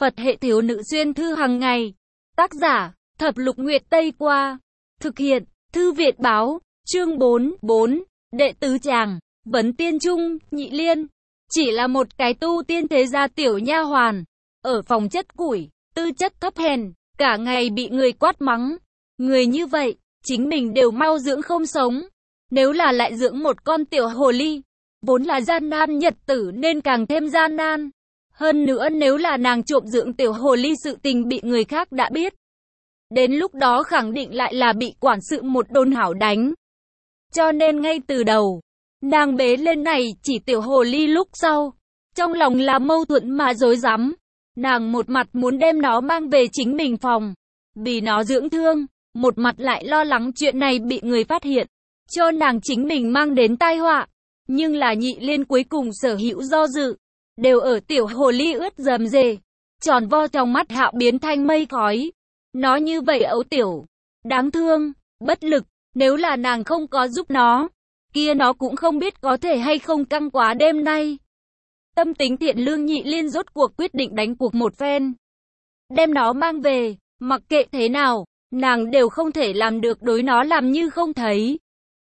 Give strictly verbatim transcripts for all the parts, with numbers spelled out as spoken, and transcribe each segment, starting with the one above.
Phật hệ thiếu nữ xuyên thư hàng ngày. Tác giả, Thập Lục Nguyệt Tây Qua. Thực hiện, Thư Việt Báo. Chương bốn, bốn. Đệ tứ chàng, Vấn Tiên Trung, Nhị Liên. Chỉ là một cái tu tiên thế gia tiểu nha hoàn. Ở phòng chất củi, tư chất thấp hèn, cả ngày bị người quát mắng. Người như vậy, chính mình đều mau dưỡng không sống. Nếu là lại dưỡng một con tiểu hồ ly, vốn là gian nan nhật tử nên càng thêm gian nan. Hơn nữa nếu là nàng trộm dưỡng tiểu hồ ly sự tình bị người khác đã biết, đến lúc đó khẳng định lại là bị quản sự một đôn hảo đánh. Cho nên ngay từ đầu, nàng bế lên này chỉ tiểu hồ ly lúc sau, trong lòng là mâu thuẫn mà rối rắm. Nàng một mặt muốn đem nó mang về chính mình phòng, vì nó dưỡng thương, một mặt lại lo lắng chuyện này bị người phát hiện, cho nàng chính mình mang đến tai họa. Nhưng là Nhị Liên cuối cùng sở hữu do dự, đều ở tiểu hồ ly ướt rầm rề, tròn vo trong mắt Hạo biến thành mây khói. Nó như vậy ấu tiểu, đáng thương, bất lực, nếu là nàng không có giúp nó, kia nó cũng không biết có thể hay không căng quá đêm nay. Tâm tính thiện lương Nhị Liên rốt cuộc quyết định đánh cuộc một phen, đem nó mang về, mặc kệ thế nào, nàng đều không thể làm được đối nó làm như không thấy.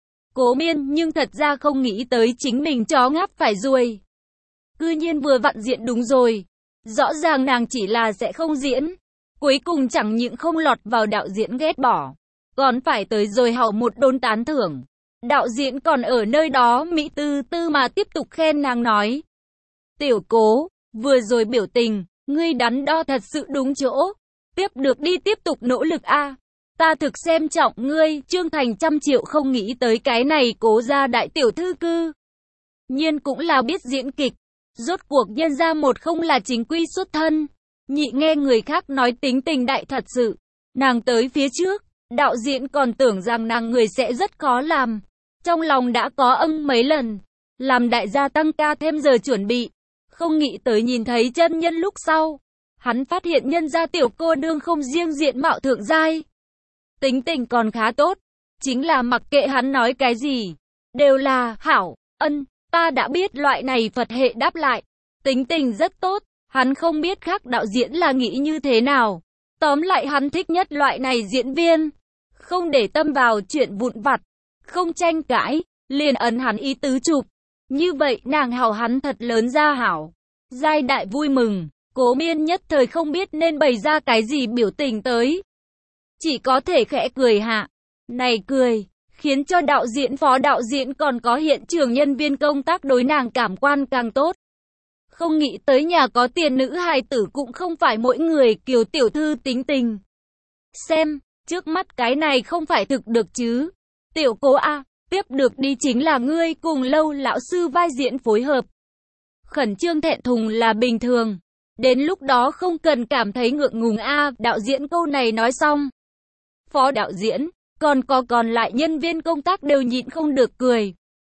Cố Miên nhưng thật ra không nghĩ tới chính mình chó ngáp phải ruồi. Cư nhiên vừa vặn diện đúng rồi. Rõ ràng nàng chỉ là sẽ không diễn, cuối cùng chẳng những không lọt vào đạo diễn ghét bỏ, còn phải tới rồi hậu một đôn tán thưởng. Đạo diễn còn ở nơi đó Mỹ tư tư mà tiếp tục khen nàng nói: Tiểu Cố, vừa rồi biểu tình, ngươi đắn đo thật sự đúng chỗ. Tiếp được đi, tiếp tục nỗ lực a. Ta thực xem trọng ngươi. Trương Thành trăm triệu không nghĩ tới cái này Cố gia đại tiểu thư cư nhiên cũng là biết diễn kịch. Rốt cuộc nhân ra một không là chính quy xuất thân, nhị nghe người khác nói tính tình đại thật sự. Nàng tới phía trước, đạo diễn còn tưởng rằng nàng người sẽ rất khó làm, trong lòng đã có âm mấy lần, làm đại gia tăng ca thêm giờ chuẩn bị. Không nghĩ tới nhìn thấy chân nhân lúc sau, hắn phát hiện nhân gia tiểu cô nương không riêng diện mạo thượng giai, tính tình còn khá tốt, chính là mặc kệ hắn nói cái gì, đều là hảo, ân, ta đã biết. Loại này Phật hệ đáp lại, tính tình rất tốt. Hắn không biết khác đạo diễn là nghĩ như thế nào. Tóm lại hắn thích nhất loại này diễn viên, không để tâm vào chuyện vụn vặt, không tranh cãi, liền ấn hắn ý tứ chụp. Như vậy nàng hảo hắn thật lớn ra hảo. Giai đại vui mừng, Cố Miên nhất thời không biết nên bày ra cái gì biểu tình tới, chỉ có thể khẽ cười hạ. Này cười khiến cho đạo diễn, phó đạo diễn còn có hiện trường nhân viên công tác đối nàng cảm quan càng tốt. Không nghĩ tới nhà có tiền nữ hài tử cũng không phải mỗi người kiều tiểu thư tính tình. Xem, trước mắt cái này không phải thực được chứ. Tiểu Cố a, tiếp được đi chính là ngươi cùng Lâu lão sư vai diễn phối hợp. Khẩn trương thẹn thùng là bình thường, đến lúc đó không cần cảm thấy ngượng ngùng a. Đạo diễn câu này nói xong, phó đạo diễn, còn có còn lại nhân viên công tác đều nhịn không được cười.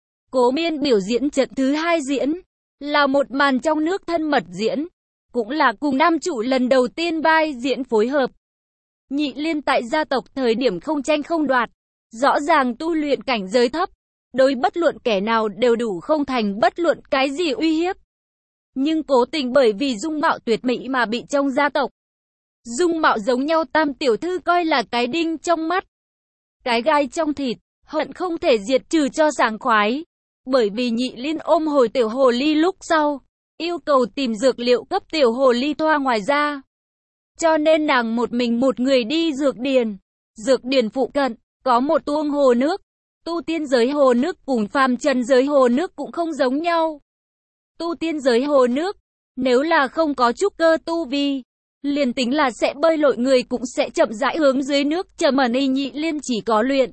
Cố Miên biểu diễn trận thứ hai diễn là một màn trong nước thân mật diễn, cũng là cùng nam chủ lần đầu tiên vai diễn phối hợp. Nhị Liên tại gia tộc thời điểm không tranh không đoạt, rõ ràng tu luyện cảnh giới thấp, đối bất luận kẻ nào đều đủ không thành bất luận cái gì uy hiếp. Nhưng cố tình bởi vì dung mạo tuyệt mỹ mà bị trong gia tộc, dung mạo giống nhau tam tiểu thư coi là cái đinh trong mắt, cái gai trong thịt, hận không thể diệt trừ cho sảng khoái. Bởi vì Nhị Liên ôm hồi tiểu hồ ly lúc sau, yêu cầu tìm dược liệu cấp tiểu hồ ly thoa ngoài ra, cho nên nàng một mình một người đi dược điền. Dược điền phụ cận có một tuông hồ nước. Tu tiên giới hồ nước cùng phàm trần giới hồ nước cũng không giống nhau. Tu tiên giới hồ nước, nếu là không có trúc cơ tu vi, liền tính là sẽ bơi lội người cũng sẽ chậm rãi hướng dưới nước trầm ẩn. Y Nhị Liên chỉ có luyện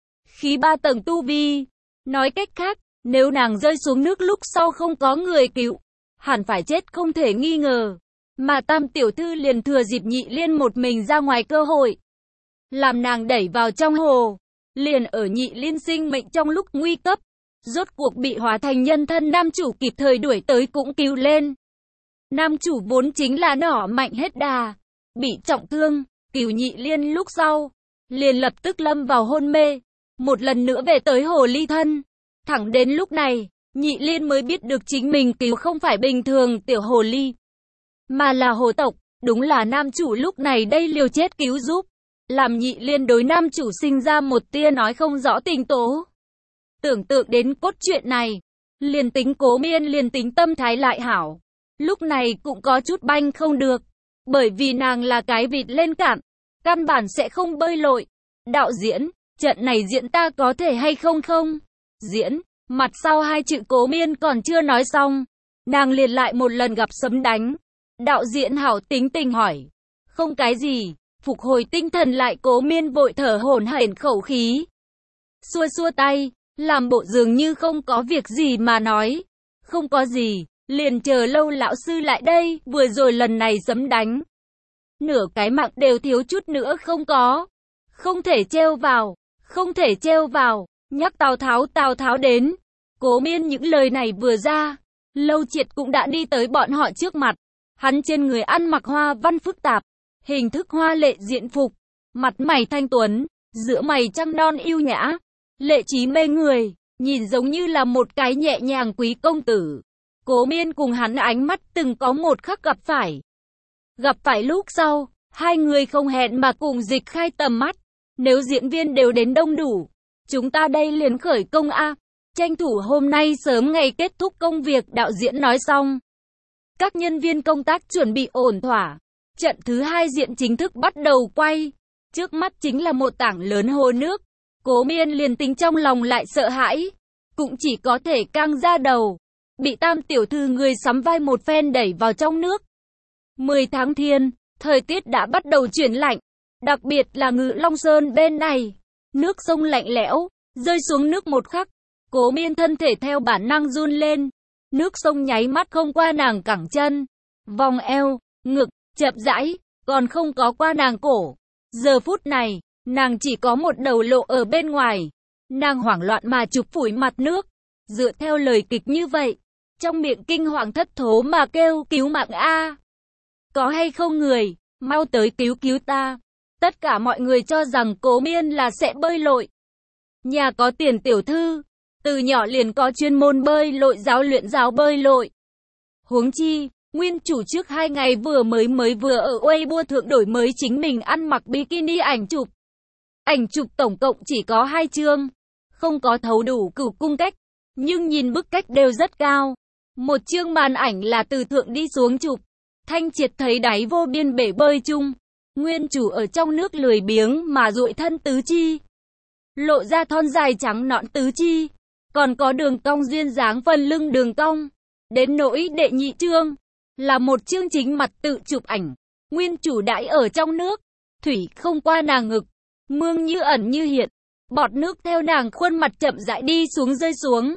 khí ba tầng tu vi, nói cách khác, nếu nàng rơi xuống nước lúc sau không có người cứu, hẳn phải chết không thể nghi ngờ. Mà tam tiểu thư liền thừa dịp Nhị Liên một mình ra ngoài cơ hội, làm nàng đẩy vào trong hồ. Liền ở Nhị Liên sinh mệnh trong lúc nguy cấp, rốt cuộc bị hóa thành nhân thân nam chủ kịp thời đuổi tới cũng cứu lên. Nam chủ vốn chính là nỏ mạnh hết đà, bị trọng thương, cứu Nhị Liên lúc sau, liền lập tức lâm vào hôn mê, một lần nữa về tới hồ ly thân. Thẳng đến lúc này, Nhị Liên mới biết được chính mình cứu không phải bình thường tiểu hồ ly, mà là hồ tộc. Đúng là nam chủ lúc này đây liều chết cứu giúp. Làm Nhị Liên đối nam chủ sinh ra một tia nói không rõ tình tố. Tưởng tượng đến cốt truyện này, liền tính Cố Miên liền tính tâm thái lại hảo. Lúc này cũng có chút banh không được. Bởi vì nàng là cái vịt lên cạn. Căn bản sẽ không bơi lội. Đạo diễn, trận này diễn ta có thể hay không không? Diễn, mặt sau hai chữ Cố Miên còn chưa nói xong. Nàng liền lại một lần gặp sấm đánh. Đạo diễn hảo tính tình hỏi. Không cái gì, phục hồi tinh thần lại Cố Miên vội thở hổn hển khẩu khí. Xua xua tay, làm bộ dường như không có việc gì mà nói. Không có gì, liền chờ lâu lão sư lại đây, vừa rồi lần này sấm đánh. Nửa cái mạng đều thiếu chút nữa không có. Không thể treo vào, không thể treo vào, nhắc Tào Tháo Tào Tháo đến. Cố Miên những lời này vừa ra, Lâu Triệt cũng đã đi tới bọn họ trước mặt. Hắn trên người ăn mặc hoa văn phức tạp, hình thức hoa lệ diện phục, mặt mày thanh tuấn, giữa mày trăng non yêu nhã, lệ trí mê người, nhìn giống như là một cái nhẹ nhàng quý công tử. Cố Miên cùng hắn ánh mắt từng có một khắc gặp phải. Gặp phải lúc sau, hai người không hẹn mà cùng dịch khai tầm mắt. Nếu diễn viên đều đến đông đủ, chúng ta đây liền khởi công A. Tranh thủ hôm nay sớm ngày kết thúc công việc, đạo diễn nói xong. Các nhân viên công tác chuẩn bị ổn thỏa. Trận thứ hai diễn chính thức bắt đầu quay. Trước mắt chính là một tảng lớn hồ nước. Cố Miên liền tính trong lòng lại sợ hãi. Cũng chỉ có thể căng ra đầu. Bị Tam tiểu thư người sắm vai một phen đẩy vào trong nước. mười tháng thiên, thời tiết đã bắt đầu chuyển lạnh. Đặc biệt là Ngự Long Sơn bên này. Nước sông lạnh lẽo, rơi xuống nước một khắc. Cố Miên thân thể theo bản năng run lên. Nước sông nháy mắt không qua nàng cẳng chân, vòng eo, ngực, chậm rãi, còn không có qua nàng cổ. Giờ phút này, nàng chỉ có một đầu lộ ở bên ngoài. Nàng hoảng loạn mà chụp phủi mặt nước. Dựa theo lời kịch như vậy, trong miệng kinh hoàng thất thố mà kêu cứu mạng a. Có hay không người, mau tới cứu cứu ta. Tất cả mọi người cho rằng Cố Miên là sẽ bơi lội. Nhà có tiền tiểu thư, từ nhỏ liền có chuyên môn bơi lội giáo luyện giáo bơi lội. Huống chi, nguyên chủ trước hai ngày vừa mới mới vừa ở Weibo thượng đổi mới chính mình ăn mặc bikini ảnh chụp. Ảnh chụp tổng cộng chỉ có hai chương, không có thấu đủ cửu cung cách, nhưng nhìn bức cách đều rất cao. Một chương màn ảnh là từ thượng đi xuống chụp, thanh triệt thấy đáy vô biên bể bơi chung. Nguyên chủ ở trong nước lười biếng mà duỗi thân tứ chi, lộ ra thon dài trắng nõn tứ chi, còn có đường cong duyên dáng phần lưng đường cong. Đến nỗi đệ nhị chương, là một chương chính mặt tự chụp ảnh. Nguyên chủ đãi ở trong nước, thủy không qua nàng ngực, mương như ẩn như hiện, bọt nước theo nàng khuôn mặt chậm rãi đi xuống rơi xuống.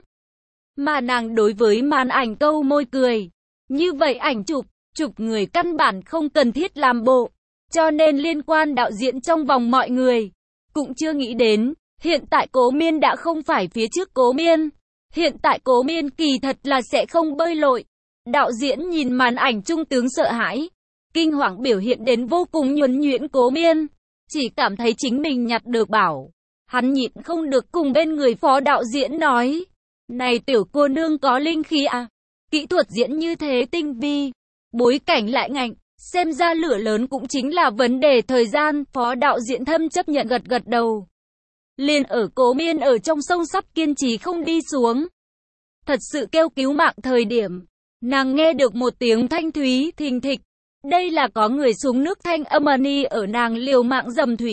Mà nàng đối với màn ảnh câu môi cười. Như vậy ảnh chụp, chụp người căn bản không cần thiết làm bộ. Cho nên liên quan đạo diễn trong vòng mọi người cũng chưa nghĩ đến, hiện tại Cố Miên đã không phải phía trước Cố Miên. Hiện tại Cố Miên kỳ thật là sẽ không bơi lội. Đạo diễn nhìn màn ảnh trung tướng sợ hãi, kinh hoàng biểu hiện đến vô cùng nhuần nhuyễn Cố Miên. Chỉ cảm thấy chính mình nhặt được bảo. Hắn nhịn không được cùng bên người phó đạo diễn nói. Này tiểu cô nương có linh khí à? Kỹ thuật diễn như thế tinh vi, bối cảnh lại ngạnh. Xem ra lửa lớn cũng chính là vấn đề thời gian. Phó đạo diễn thâm chấp nhận gật gật đầu. Liền ở Cố Miên ở trong sông sắp kiên trì không đi xuống, thật sự kêu cứu mạng thời điểm, nàng nghe được một tiếng thanh thúy thình thịch. Đây là có người xuống nước thanh âm ni ở nàng liều mạng dầm thủy.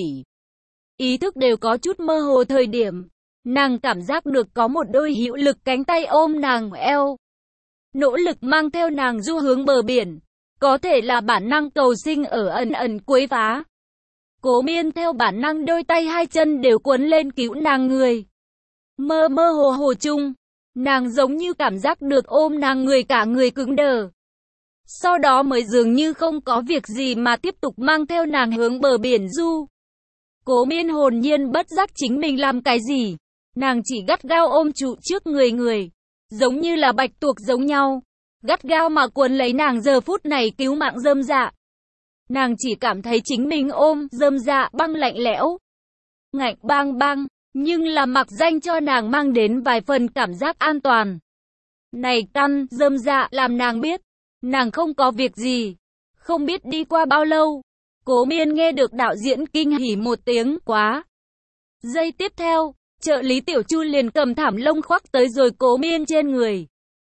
Ý thức đều có chút mơ hồ thời điểm, nàng cảm giác được có một đôi hữu lực cánh tay ôm nàng eo, nỗ lực mang theo nàng du hướng bờ biển. Có thể là bản năng cầu sinh ở ẩn ẩn quấy phá. Cố Miên theo bản năng đôi tay hai chân đều cuốn lên cứu nàng người. Mơ mơ hồ hồ chung, nàng giống như cảm giác được ôm nàng người cả người cứng đờ. Sau đó mới dường như không có việc gì mà tiếp tục mang theo nàng hướng bờ biển du. Cố Miên hồn nhiên bất giác chính mình làm cái gì. Nàng chỉ gắt gao ôm trụ trước người người, giống như là bạch tuộc giống nhau. Gắt gao mà cuốn lấy nàng giờ phút này cứu mạng rơm dạ. Nàng chỉ cảm thấy chính mình ôm rơm dạ băng lạnh lẽo, ngạnh bang bang, nhưng là mặc danh cho nàng mang đến vài phần cảm giác an toàn. Này căn rơm dạ làm nàng biết, nàng không có việc gì, Không biết đi qua bao lâu, Cố Miên nghe được đạo diễn kinh hỉ một tiếng quá. Giây tiếp theo, trợ lý Tiểu Chu liền cầm thảm lông khoác tới rồi Cố Miên trên người.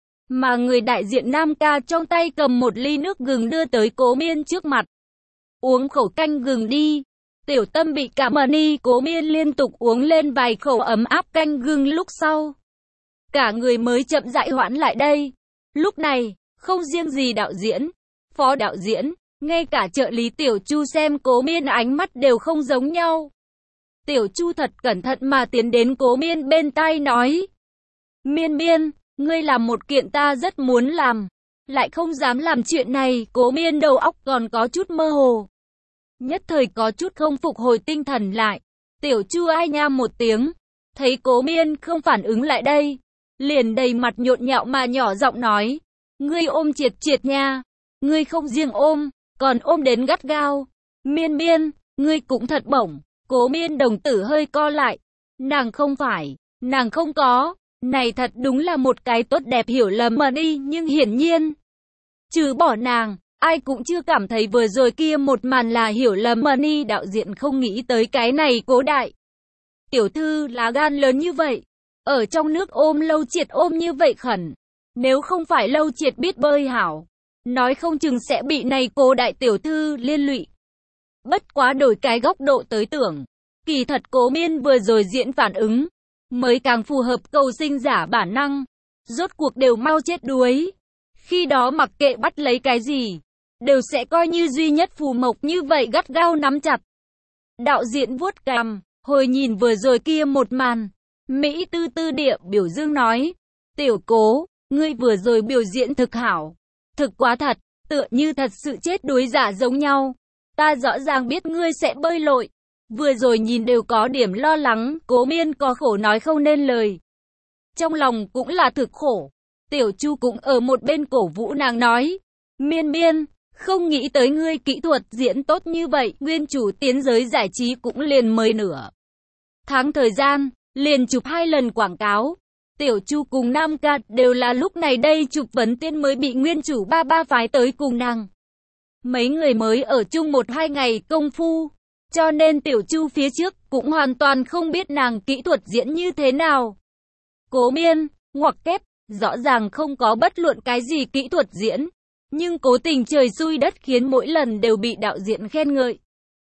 Mà người đại diện Nam Ca trong tay cầm một ly nước gừng đưa tới Cố Miên trước mặt. Uống khẩu canh gừng đi. Tiểu Tâm bị cảm ơn đi, Cố Miên liên tục uống lên vài khẩu ấm áp canh gừng lúc sau. Cả người mới chậm rãi hoãn lại đây. Lúc này, không riêng gì đạo diễn, phó đạo diễn, ngay cả trợ lý Tiểu Chu xem Cố Miên ánh mắt đều không giống nhau. Tiểu Chu thật cẩn thận mà tiến đến Cố Miên bên tai nói. Miên Miên, ngươi làm một kiện ta rất muốn làm, lại không dám làm chuyện này. Cố Miên đầu óc còn có chút mơ hồ, nhất thời có chút không phục hồi tinh thần lại. Tiểu Chu ai nha một tiếng, thấy Cố Miên không phản ứng lại đây, liền đầy mặt nhộn nhạo mà nhỏ giọng nói. Ngươi ôm Triệt Triệt nha, ngươi không riêng ôm, còn ôm đến gắt gao. Miên Miên, ngươi cũng thật bổng. Cố Miên đồng tử hơi co lại. Nàng không phải, nàng không có. Này thật đúng là một cái tốt đẹp hiểu lầm mà đi, nhưng hiển nhiên, trừ bỏ nàng, ai cũng chưa cảm thấy vừa rồi kia một màn là hiểu lầm mà đi. Đạo diễn không nghĩ tới cái này Cố đại tiểu thư lá gan lớn như vậy, ở trong nước ôm Lâu Triệt ôm như vậy khẩn. Nếu không phải Lâu Triệt biết bơi hảo, nói không chừng sẽ bị này Cố đại tiểu thư liên lụy. Bất quá đổi cái góc độ tới tưởng, kỳ thật Cố Miên vừa rồi diễn phản ứng mới càng phù hợp cầu sinh giả bản năng. Rốt cuộc đều mau chết đuối, khi đó mặc kệ bắt lấy cái gì, đều sẽ coi như duy nhất phù mộc như vậy gắt gao nắm chặt. Đạo diễn vuốt cằm, hồi nhìn vừa rồi kia một màn, Mỹ tư tư địa biểu dương nói. Tiểu Cố, ngươi vừa rồi biểu diễn thực hảo, thực quá thật, tựa như thật sự chết đuối giả giống nhau. Ta rõ ràng biết ngươi sẽ bơi lội, vừa rồi nhìn đều có điểm lo lắng. Cố Miên có khổ nói không nên lời, trong lòng cũng là thực khổ. Tiểu Chu cũng ở một bên cổ vũ nàng nói. Miên Miên, không nghĩ tới ngươi kỹ thuật diễn tốt như vậy. Nguyên chủ tiến giới giải trí cũng liền mới nửa tháng thời gian, liền chụp hai lần quảng cáo. Tiểu Chu cùng Nam Ca đều là lúc này đây chụp vấn tiên mới bị nguyên chủ ba ba phái tới cùng nàng. Mấy người mới ở chung một hai ngày công phu, cho nên Tiểu Chu phía trước cũng hoàn toàn không biết nàng kỹ thuật diễn như thế nào. Cố Miên, ngoặc kép, rõ ràng không có bất luận cái gì kỹ thuật diễn, nhưng cố tình trời xui đất khiến mỗi lần đều bị đạo diễn khen ngợi.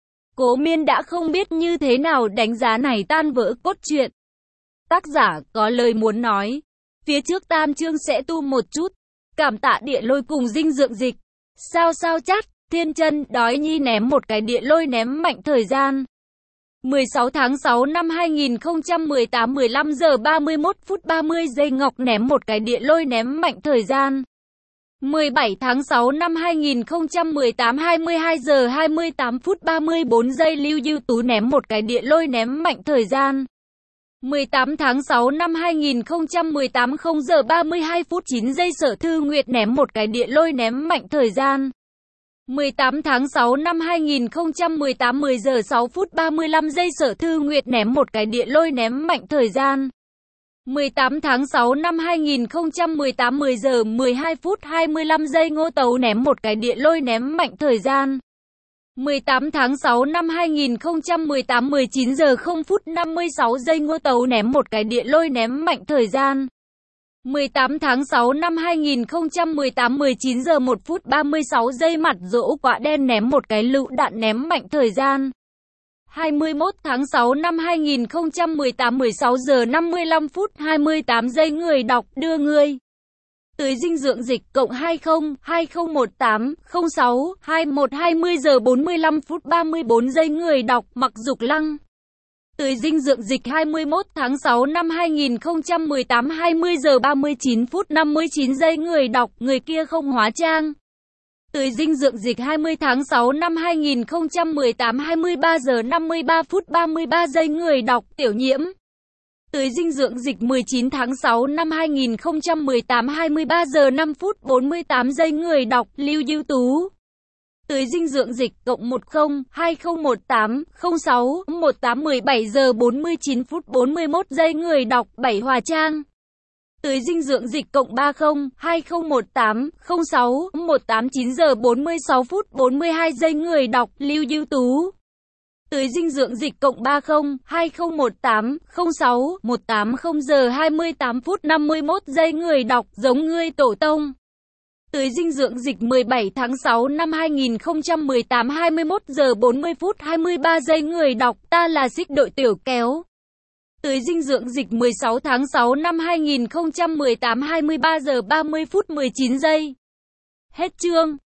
Cố Miên đã không biết như thế nào đánh giá này tan vỡ cốt truyện. Tác giả có lời muốn nói, phía trước tam chương sẽ tu một chút, cảm tạ địa lôi cùng dinh dưỡng dịch. Sao sao chát, Thiên Chân đói nhi ném một cái địa lôi ném mạnh thời gian. mười sáu tháng sáu năm hai nghìn không trăm mười tám mười lăm giờ ba mươi mốt phút ba mươi giây Ngọc ném một cái địa lôi ném mạnh thời gian. mười bảy tháng sáu năm hai nghìn không trăm mười tám hai mươi hai giờ hai mươi tám phút ba mươi bốn giây Lưu Dư Tú ném một cái địa lôi ném mạnh thời gian. mười tám tháng sáu năm hai nghìn không trăm mười tám không giờ ba mươi hai phút chín giây Sở Thư Nguyệt ném một cái địa lôi ném mạnh thời gian. mười tám tháng sáu năm hai nghìn không trăm mười tám mười giờ sáu phút ba mươi lăm giây Sở Thư Nguyệt ném một cái địa lôi ném mạnh thời gian. mười tám tháng sáu năm hai nghìn không trăm mười tám mười giờ mười hai phút hai mươi lăm giây Ngô Tấu ném một cái địa lôi ném mạnh thời gian. mười tám tháng sáu năm hai nghìn không trăm mười tám mười chín giờ không phút năm mươi sáu giây Ngô Tấu ném một cái địa lôi ném mạnh thời gian. mười tám tháng sáu năm hai nghìn không trăm mười tám mười chín giờ một phút ba mươi sáu giây Mặt Dỗ Quạ Đen ném một cái lựu đạn ném mạnh thời gian. hai mươi mốt tháng sáu năm hai nghìn không trăm mười tám mười sáu giờ năm mươi lăm phút hai mươi tám giây Người đọc đưa ngươi tưới dinh dưỡng dịch cộng hai không hai không một tám không sáu hai mốt hai mươi giờ bốn mươi lăm phút ba mươi bốn giây Người đọc Mặc Dục Lăng tưới dinh dưỡng dịch hai mươi mốt tháng sáu năm hai nghìn không trăm mười tám hai mươi giờ ba mươi chín phút năm mươi chín giây Người đọc Người kia không hóa trang tưới dinh dưỡng dịch hai mươi tháng sáu năm hai nghìn không trăm mười tám hai mươi ba giờ năm mươi ba phút ba mươi ba giây Người đọc Tiểu Nhiễm tưới dinh dưỡng dịch mười chín tháng sáu năm hai nghìn không trăm mười tám hai mươi ba giờ năm phút bốn mươi tám giây Người đọc Lưu Dư Tú tưới dinh dưỡng dịch cộng một không hai không một tám không sáu một tám mười bảy giờ bốn mươi chín phút bốn mươi mốt giây Người đọc Bảy Hòa Trang Tưới dinh dưỡng dịch cộng ba không hai không một tám không sáu một tám chín giờ bốn mươi sáu phút bốn mươi hai giây người đọc Lưu Dư Tú. Tưới dinh dưỡng dịch cộng ba không hai không một tám không sáu một tám không giờ hai mươi tám phút năm mươi mốt giây người đọc Giống Ngươi Tổ Tông. Tưới dinh dưỡng dịch mười bảy tháng sáu năm hai nghìn không trăm mười tám hai mươi mốt giờ bốn mươi phút hai mươi ba giây người đọc Ta Là Xích Đội Tiểu Kéo. Tưới dinh dưỡng dịch mười sáu tháng sáu năm hai nghìn không trăm mười tám hai mươi ba giờ ba mươi phút mười chín giây. Hết chương.